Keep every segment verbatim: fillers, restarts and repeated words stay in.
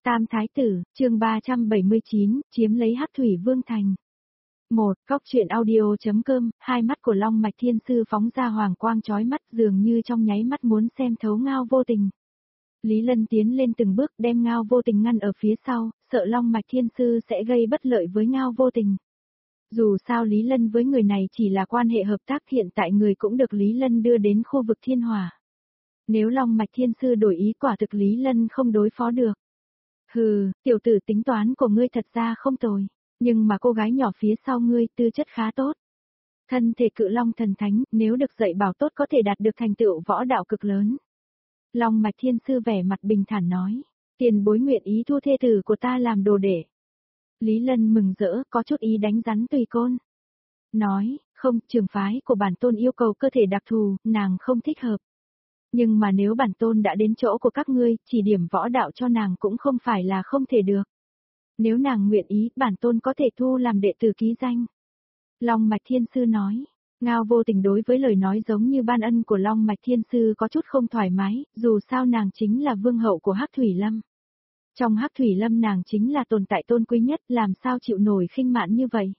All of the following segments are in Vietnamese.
Tam Thái Tử, chương ba trăm bảy mươi chín, chiếm lấy Hắc Thủy Vương Thành. Một, Cóc truyện audio.com, hai mắt của Long Mạch Thiên Sư phóng ra hoàng quang chói mắt dường như trong nháy mắt muốn xem thấu Ngao Vô Tình. Lý Lân tiến lên từng bước đem Ngao Vô Tình ngăn ở phía sau, sợ Long Mạch Thiên Sư sẽ gây bất lợi với Ngao Vô Tình. Dù sao Lý Lân với người này chỉ là quan hệ hợp tác, hiện tại người cũng được Lý Lân đưa đến khu vực Thiên Hỏa. Nếu Long Mạch Thiên Sư đổi ý quả thực Lý Lân không đối phó được. Hừ, tiểu tử tính toán của ngươi thật ra không tồi, nhưng mà cô gái nhỏ phía sau ngươi tư chất khá tốt. Thân thể cự long thần thánh, nếu được dạy bảo tốt có thể đạt được thành tựu võ đạo cực lớn. Long Mạch Thiên Sư vẻ mặt bình thản nói, tiền bối nguyện ý thu thê tử của ta làm đồ đệ. Lý Lân mừng rỡ, có chút ý đánh rắn tùy côn. Nói, không, trường phái của bản tôn yêu cầu cơ thể đặc thù, nàng không thích hợp. Nhưng mà nếu bản tôn đã đến chỗ của các ngươi, chỉ điểm võ đạo cho nàng cũng không phải là không thể được. Nếu nàng nguyện ý, bản tôn có thể thu làm đệ tử ký danh. Long Mạch Thiên Sư nói, Ngao Vô Tình đối với lời nói giống như ban ân của Long Mạch Thiên Sư có chút không thoải mái, dù sao nàng chính là vương hậu của Hắc Thủy Lâm. Trong Hắc Thủy Lâm nàng chính là tồn tại tôn quý nhất, làm sao chịu nổi khinh mạn như vậy.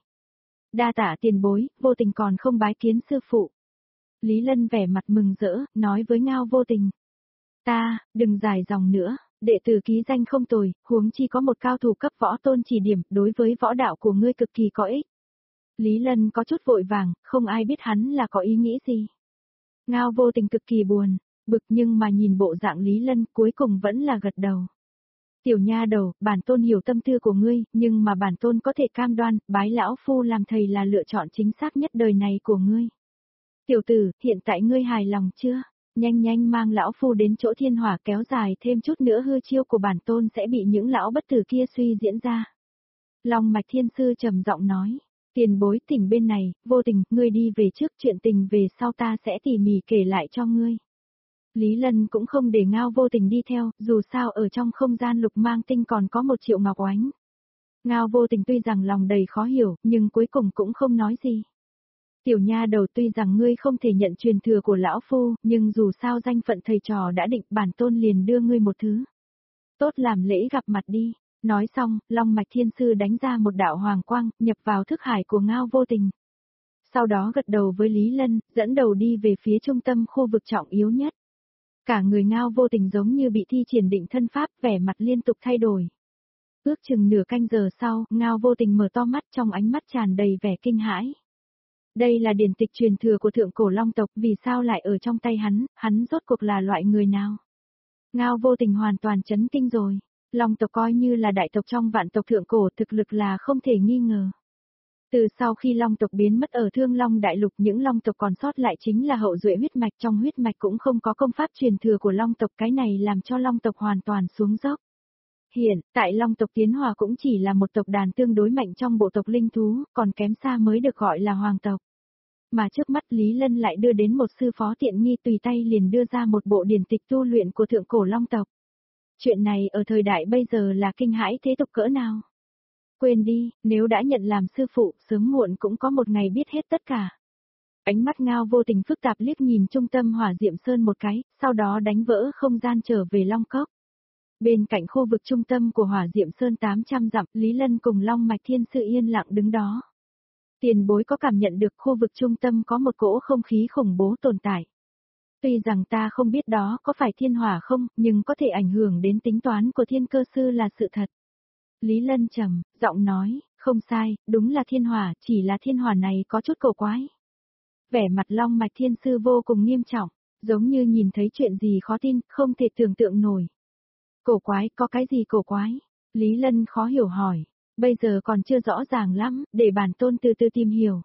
Đa tạ tiền bối, Vô Tình còn không bái kiến sư phụ. Lý Lân vẻ mặt mừng rỡ, nói với Ngao Vô Tình. Ta, đừng dài dòng nữa, đệ tử ký danh không tồi, huống chi có một cao thủ cấp võ tôn chỉ điểm, đối với võ đạo của ngươi cực kỳ có ích. Lý Lân có chút vội vàng, không ai biết hắn là có ý nghĩ gì. Ngao Vô Tình cực kỳ buồn, bực nhưng mà nhìn bộ dạng Lý Lân cuối cùng vẫn là gật đầu. Tiểu nha đầu, bản tôn hiểu tâm tư của ngươi, nhưng mà bản tôn có thể cam đoan, bái lão phu làm thầy là lựa chọn chính xác nhất đời này của ngươi. Tiểu tử, hiện tại ngươi hài lòng chưa? Nhanh nhanh mang lão phu đến chỗ Thiên Hỏa, kéo dài thêm chút nữa hư chiêu của bản tôn sẽ bị những lão bất tử kia suy diễn ra. Long Mạch Thiên Sư trầm giọng nói, tiền bối tỉnh bên này, Vô Tình, ngươi đi về trước, chuyện tình về sau ta sẽ tỉ mỉ kể lại cho ngươi. Lý Lân cũng không để Ngao Vô Tình đi theo, dù sao ở trong không gian lục mang tinh còn có một triệu ngọc oánh. Ngao Vô Tình tuy rằng lòng đầy khó hiểu, nhưng cuối cùng cũng không nói gì. Tiểu nha đầu, tuy rằng ngươi không thể nhận truyền thừa của lão phu, nhưng dù sao danh phận thầy trò đã định, bản tôn liền đưa ngươi một thứ. Tốt, làm lễ gặp mặt đi. Nói xong, Long Mạch Thiên Sư đánh ra một đạo hoàng quang, nhập vào thức hải của Ngao Vô Tình. Sau đó gật đầu với Lý Lân, dẫn đầu đi về phía trung tâm khu vực trọng yếu nhất. Cả người Ngao Vô Tình giống như bị thi triển định thân pháp, vẻ mặt liên tục thay đổi. Ước chừng nửa canh giờ sau, Ngao Vô Tình mở to mắt, trong ánh mắt tràn đầy vẻ kinh hãi. Đây là điển tịch truyền thừa của thượng cổ long tộc, vì sao lại ở trong tay hắn, hắn rốt cuộc là loại người nào? Ngao Vô Tình hoàn toàn chấn kinh rồi. Long tộc coi như là đại tộc trong vạn tộc thượng cổ, thực lực là không thể nghi ngờ. Từ sau khi long tộc biến mất ở Thương Long Đại Lục, những long tộc còn sót lại chính là hậu duệ huyết mạch, trong huyết mạch cũng không có công pháp truyền thừa của long tộc, cái này làm cho long tộc hoàn toàn xuống dốc. Hiện tại long tộc tiến hòa cũng chỉ là một tộc đàn tương đối mạnh trong bộ tộc linh thú, còn kém xa mới được gọi là hoàng tộc. Mà trước mắt Lý Lân lại đưa đến một sư phó tiện nghi, tùy tay liền đưa ra một bộ điển tịch tu luyện của thượng cổ long tộc. Chuyện này ở thời đại bây giờ là kinh hãi thế tục cỡ nào. Quên đi, nếu đã nhận làm sư phụ, sớm muộn cũng có một ngày biết hết tất cả. Ánh mắt Ngao Vô Tình phức tạp liếc nhìn trung tâm Hỏa Diệm Sơn một cái, sau đó đánh vỡ không gian trở về Long Cốc. Bên cạnh khu vực trung tâm của Hỏa Diệm Sơn tám trăm dặm, Lý Lân cùng Long Mạch Thiên Sư yên lặng đứng đó. Tiền bối có cảm nhận được khu vực trung tâm có một cỗ không khí khủng bố tồn tại. Tuy rằng ta không biết đó có phải thiên hỏa không, nhưng có thể ảnh hưởng đến tính toán của thiên cơ sư là sự thật. Lý Lân trầm giọng nói, không sai, đúng là thiên hỏa, chỉ là thiên hỏa này có chút cổ quái. Vẻ mặt Long Mạch Thiên Sư vô cùng nghiêm trọng, giống như nhìn thấy chuyện gì khó tin, không thể tưởng tượng nổi. Cổ quái, có cái gì cổ quái? Lý Lân khó hiểu hỏi, bây giờ còn chưa rõ ràng lắm, để bản tôn từ từ tìm hiểu.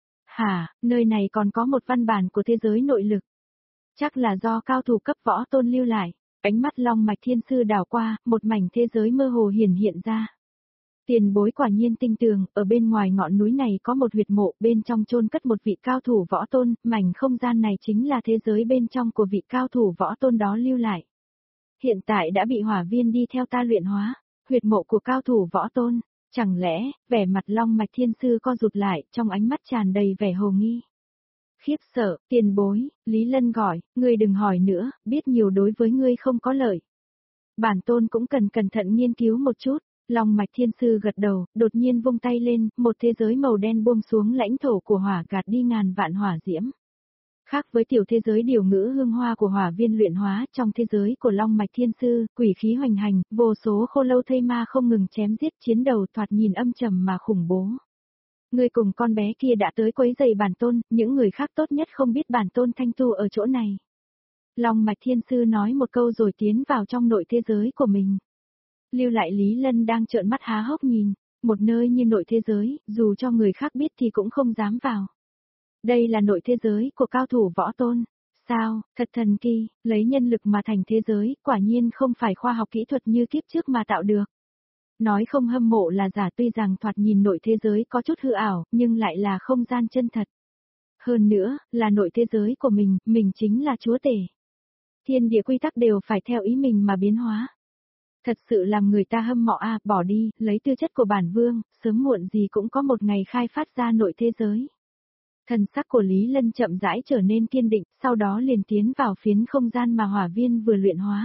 Hả, nơi này còn có một văn bản của thế giới nội lực. Chắc là do cao thủ cấp võ tôn lưu lại. Ánh mắt Long Mạch Thiên Sư đảo qua, một mảnh thế giới mơ hồ hiển hiện ra. Tiền bối quả nhiên tinh tường, ở bên ngoài ngọn núi này có một huyệt mộ, bên trong chôn cất một vị cao thủ võ tôn, mảnh không gian này chính là thế giới bên trong của vị cao thủ võ tôn đó lưu lại. Hiện tại đã bị hỏa viên đi theo ta luyện hóa, huyệt mộ của cao thủ võ tôn, chẳng lẽ, vẻ mặt Long Mạch Thiên Sư co rụt lại, trong ánh mắt tràn đầy vẻ hồ nghi. Khiếp sợ, tiền bối, Lý Lân gọi, ngươi đừng hỏi nữa, biết nhiều đối với ngươi không có lợi. Bản tôn cũng cần cẩn thận nghiên cứu một chút. Long mạch thiên sư gật đầu, đột nhiên vung tay lên, một thế giới màu đen buông xuống lãnh thổ của hỏa gạt đi ngàn vạn hỏa diễm. Khác với tiểu thế giới điều ngữ hương hoa của hỏa viên luyện hóa, trong thế giới của Long mạch thiên sư, quỷ khí hoành hành, vô số khô lâu thây ma không ngừng chém giết, chiến đầu thoạt nhìn âm trầm mà khủng bố. Người cùng con bé kia đã tới quấy rầy bản tôn, những người khác tốt nhất không biết bản tôn thanh tu ở chỗ này. Long mạch thiên sư nói một câu rồi tiến vào trong nội thế giới của mình. Lưu lại Lý Lân đang trợn mắt há hốc nhìn, một nơi như nội thế giới, dù cho người khác biết thì cũng không dám vào. Đây là nội thế giới của cao thủ võ tôn. Sao, thật thần kỳ, lấy nhân lực mà thành thế giới, quả nhiên không phải khoa học kỹ thuật như kiếp trước mà tạo được. Nói không hâm mộ là giả, tuy rằng thoạt nhìn nội thế giới có chút hư ảo, nhưng lại là không gian chân thật. Hơn nữa, là nội thế giới của mình, mình chính là chúa tể. Thiên địa quy tắc đều phải theo ý mình mà biến hóa. Thật sự làm người ta hâm mộ a, bỏ đi, lấy tư chất của bản vương, sớm muộn gì cũng có một ngày khai phát ra nội thế giới. Thần sắc của Lý Lân chậm rãi trở nên kiên định, sau đó liền tiến vào phiến không gian mà hỏa viên vừa luyện hóa.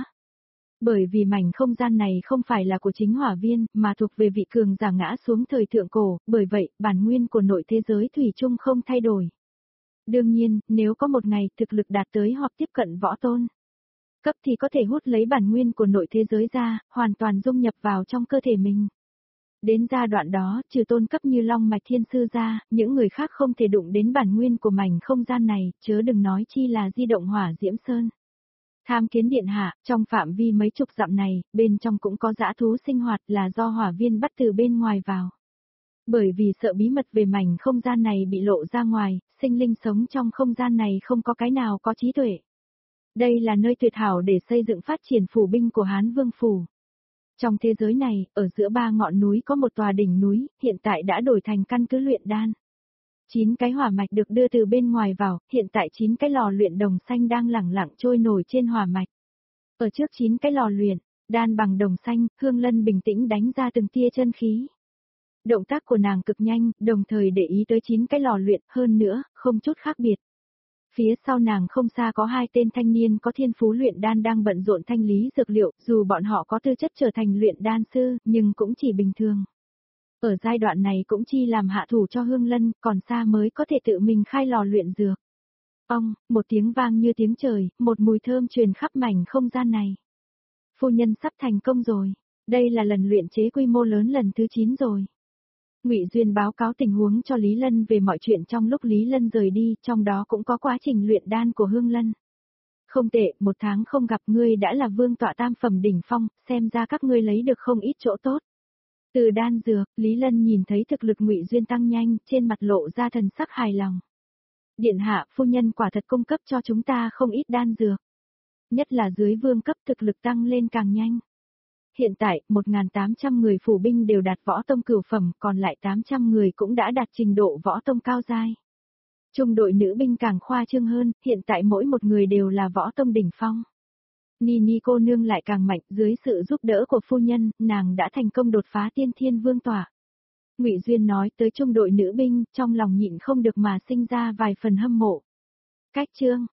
Bởi vì mảnh không gian này không phải là của chính hỏa viên, mà thuộc về vị cường giả ngã xuống thời thượng cổ, bởi vậy, bản nguyên của nội thế giới thủy chung không thay đổi. Đương nhiên, nếu có một ngày thực lực đạt tới hoặc tiếp cận võ tôn cấp thì có thể hút lấy bản nguyên của nội thế giới ra, hoàn toàn dung nhập vào trong cơ thể mình. Đến giai đoạn đó, trừ tôn cấp như Long mạch thiên sư ra, những người khác không thể đụng đến bản nguyên của mảnh không gian này, chớ đừng nói chi là di động hỏa diễm sơn. Tham kiến điện hạ, trong phạm vi mấy chục dặm này, bên trong cũng có dã thú sinh hoạt là do hỏa viên bắt từ bên ngoài vào. Bởi vì sợ bí mật về mảnh không gian này bị lộ ra ngoài, sinh linh sống trong không gian này không có cái nào có trí tuệ. Đây là nơi tuyệt hảo để xây dựng phát triển phủ binh của Hán Vương Phủ. Trong thế giới này, ở giữa ba ngọn núi có một tòa đỉnh núi, hiện tại đã đổi thành căn cứ luyện đan. Chín cái hỏa mạch được đưa từ bên ngoài vào, hiện tại chín cái lò luyện đồng xanh đang lẳng lặng trôi nổi trên hỏa mạch. Ở trước chín cái lò luyện, đan bằng đồng xanh, Hương Lân bình tĩnh đánh ra từng tia chân khí. Động tác của nàng cực nhanh, đồng thời để ý tới chín cái lò luyện, hơn nữa, không chút khác biệt. Phía sau nàng không xa có hai tên thanh niên có thiên phú luyện đan đang bận rộn thanh lý dược liệu, dù bọn họ có tư chất trở thành luyện đan sư, nhưng cũng chỉ bình thường. Ở giai đoạn này cũng chi làm hạ thủ cho Hương Lân, còn xa mới có thể tự mình khai lò luyện dược. Ông, một tiếng vang như tiếng trời, một mùi thơm truyền khắp mảnh không gian này. Phu nhân sắp thành công rồi, đây là lần luyện chế quy mô lớn lần thứ chín rồi. Ngụy Duyên báo cáo tình huống cho Lý Lân về mọi chuyện trong lúc Lý Lân rời đi, trong đó cũng có quá trình luyện đan của Hương Lân. Không tệ, một tháng không gặp ngươi đã là vương tọa tam phẩm đỉnh phong, xem ra các ngươi lấy được không ít chỗ tốt. Từ đan dược, Lý Lân nhìn thấy thực lực Ngụy Duyên tăng nhanh, trên mặt lộ ra thần sắc hài lòng. Điện hạ, phu nhân quả thật cung cấp cho chúng ta không ít đan dược. Nhất là dưới vương cấp thực lực tăng lên càng nhanh. Hiện tại, một nghìn tám trăm người phủ binh đều đạt võ tông cửu phẩm, còn lại tám trăm người cũng đã đạt trình độ võ tông cao giai. Trung đội nữ binh càng khoa trương hơn, hiện tại mỗi một người đều là võ tông đỉnh phong. Nini cô nương lại càng mạnh, dưới sự giúp đỡ của phu nhân, nàng đã thành công đột phá tiên thiên vương tọa. Ngụy Duyên nói tới trung đội nữ binh, trong lòng nhịn không được mà sinh ra vài phần hâm mộ. Cách chương